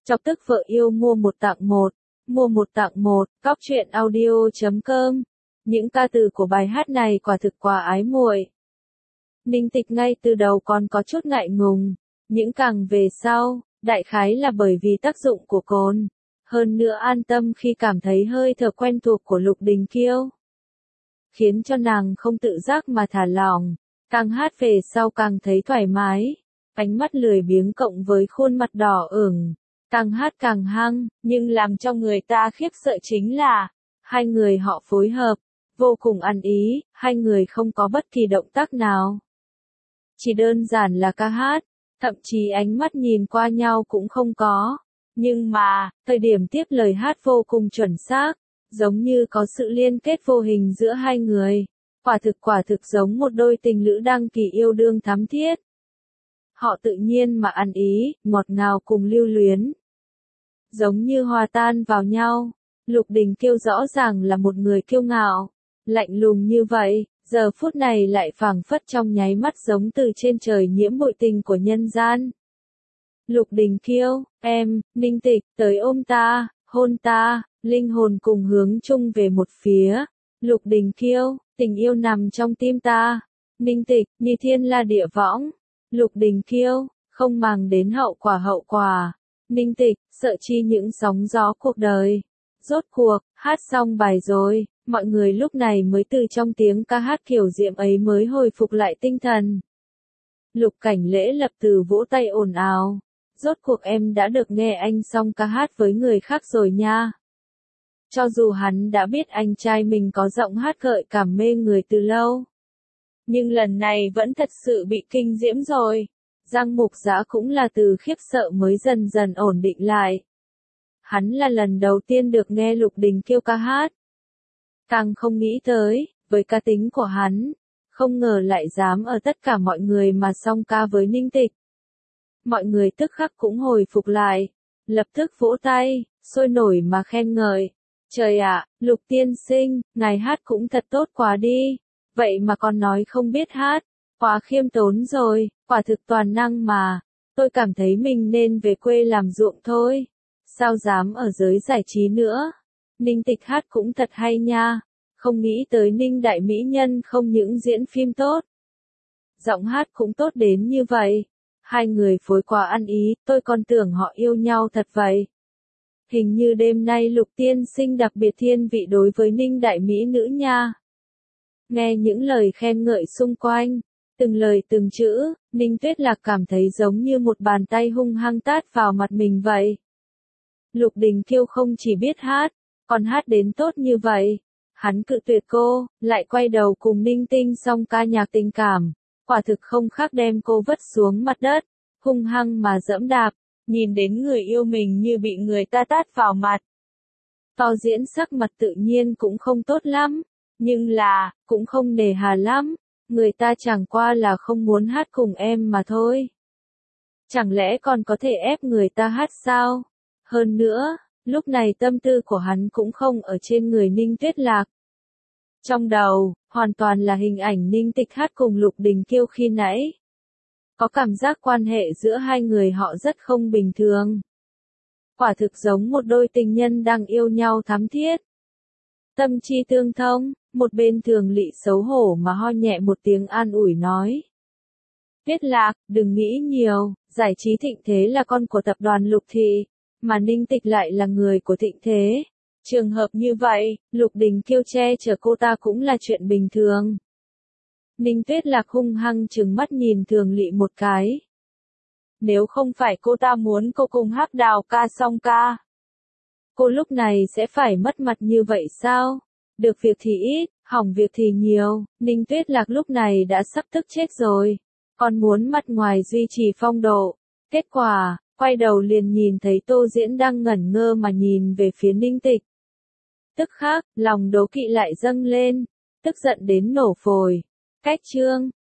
Chọc tức vợ yêu mua một tặng một. Mua một tặng một, Cóc truyện audio.com. Những ca từ của bài hát này quả thực quá ái muội. Ninh Tịch ngay từ đầu còn có chút ngại ngùng, những càng về sau, đại khái là bởi vì tác dụng của cồn. Hơn nữa an tâm khi cảm thấy hơi thở quen thuộc của Lục Đình Kiêu. Khiến cho nàng không tự giác mà thả lỏng, càng hát về sau càng thấy thoải mái, ánh mắt lười biếng cộng với khuôn mặt đỏ ửng. Càng hát càng hăng, nhưng làm cho người ta khiếp sợ chính là, hai người họ phối hợp, vô cùng ăn ý, hai người không có bất kỳ động tác nào. Chỉ đơn giản là ca hát, thậm chí ánh mắt nhìn qua nhau cũng không có. Nhưng mà, thời điểm tiếp lời hát vô cùng chuẩn xác, giống như có sự liên kết vô hình giữa hai người. Quả thực giống một đôi tình lữ đang kỳ yêu đương thắm thiết. Họ tự nhiên mà ăn ý, ngọt ngào cùng lưu luyến. Giống như hòa tan vào nhau, Lục Đình Kiêu rõ ràng là một người kiêu ngạo, lạnh lùng như vậy, giờ phút này lại phảng phất trong nháy mắt giống từ trên trời nhiễm bụi tình của nhân gian. Lục Đình Kiêu, em, Ninh Tịch, tới ôm ta, hôn ta, linh hồn cùng hướng chung về một phía. Lục Đình Kiêu, tình yêu nằm trong tim ta. Ninh Tịch, như thiên la địa võng. Lục Đình Kiêu, không màng đến hậu quả. Ninh Tịch, sợ chi những sóng gió cuộc đời. Rốt cuộc, hát xong bài rồi, mọi người lúc này mới từ trong tiếng ca hát kiểu diệm ấy mới hồi phục lại tinh thần. Lục Cảnh Lễ lập từ vỗ tay ồn ào. Rốt cuộc em đã được nghe anh xong ca hát với người khác rồi nha. Cho dù hắn đã biết anh trai mình có giọng hát gợi cảm mê người từ lâu. Nhưng lần này vẫn thật sự bị kinh diễm rồi. Giang Mục Giã cũng là từ khiếp sợ mới dần dần ổn định lại. Hắn là lần đầu tiên được nghe Lục Đình Kiêu ca hát. Càng không nghĩ tới, với cá tính của hắn, không ngờ lại dám ở tất cả mọi người mà song ca với Ninh Tịch. Mọi người tức khắc cũng hồi phục lại, lập tức vỗ tay, sôi nổi mà khen ngợi. Trời ạ, Lục tiên sinh, ngài hát cũng thật tốt quá đi, vậy mà còn nói không biết hát, quá khiêm tốn rồi, quả thực toàn năng mà, tôi cảm thấy mình nên về quê làm ruộng thôi, sao dám ở giới giải trí nữa. Ninh Tịch hát cũng thật hay nha, không nghĩ tới Ninh đại mỹ nhân không những diễn phim tốt, giọng hát cũng tốt đến như vậy. Hai người phối quá ăn ý, tôi còn tưởng họ yêu nhau thật vậy. Hình như đêm nay Lục tiên sinh đặc biệt thiên vị đối với Ninh đại mỹ nữ nha. Nghe những lời khen ngợi xung quanh, từng lời từng chữ, Ninh Tuyết Lạc cảm thấy giống như một bàn tay hung hăng tát vào mặt mình vậy. Lục Đình Kiêu không chỉ biết hát, còn hát đến tốt như vậy. Hắn cự tuyệt cô, lại quay đầu cùng Ninh Tinh song ca nhạc tình cảm. Quả thực không khác đem cô vứt xuống mặt đất, hung hăng mà dẫm đạp, nhìn đến người yêu mình như bị người ta tát vào mặt. To diễn sắc mặt tự nhiên cũng không tốt lắm, nhưng là, cũng không nề hà lắm, người ta chẳng qua là không muốn hát cùng em mà thôi. Chẳng lẽ còn có thể ép người ta hát sao? Hơn nữa, lúc này tâm tư của hắn cũng không ở trên người Ninh Tuyết Lạc. Trong đầu, hoàn toàn là hình ảnh Ninh Tịch hát cùng Lục Đình Kiêu khi nãy. Có cảm giác quan hệ giữa hai người họ rất không bình thường. Quả thực giống một đôi tình nhân đang yêu nhau thắm thiết. Tâm chi tương thông, một bên Thường Lị xấu hổ mà ho nhẹ một tiếng an ủi nói. Tuyết Lạc, đừng nghĩ nhiều, giải trí Thịnh Thế là con của tập đoàn Lục Thị, mà Ninh Tịch lại là người của Thịnh Thế. Trường hợp như vậy, Lục Đình Kiêu che chở cô ta cũng là chuyện bình thường. Ninh Tuyết Lạc hung hăng trừng mắt nhìn Thường Lị một cái. Nếu không phải cô ta muốn cô cùng Hắc Đào ca song ca, cô lúc này sẽ phải mất mặt như vậy sao? Được việc thì ít, hỏng việc thì nhiều, Ninh Tuyết Lạc lúc này đã sắp tức chết rồi. Còn muốn mặt ngoài duy trì phong độ. Kết quả, quay đầu liền nhìn thấy Tô Diễn đang ngẩn ngơ mà nhìn về phía Ninh Tịch. Tức khắc, lòng đố kỵ lại dâng lên, tức giận đến nổ phổi. Cách chương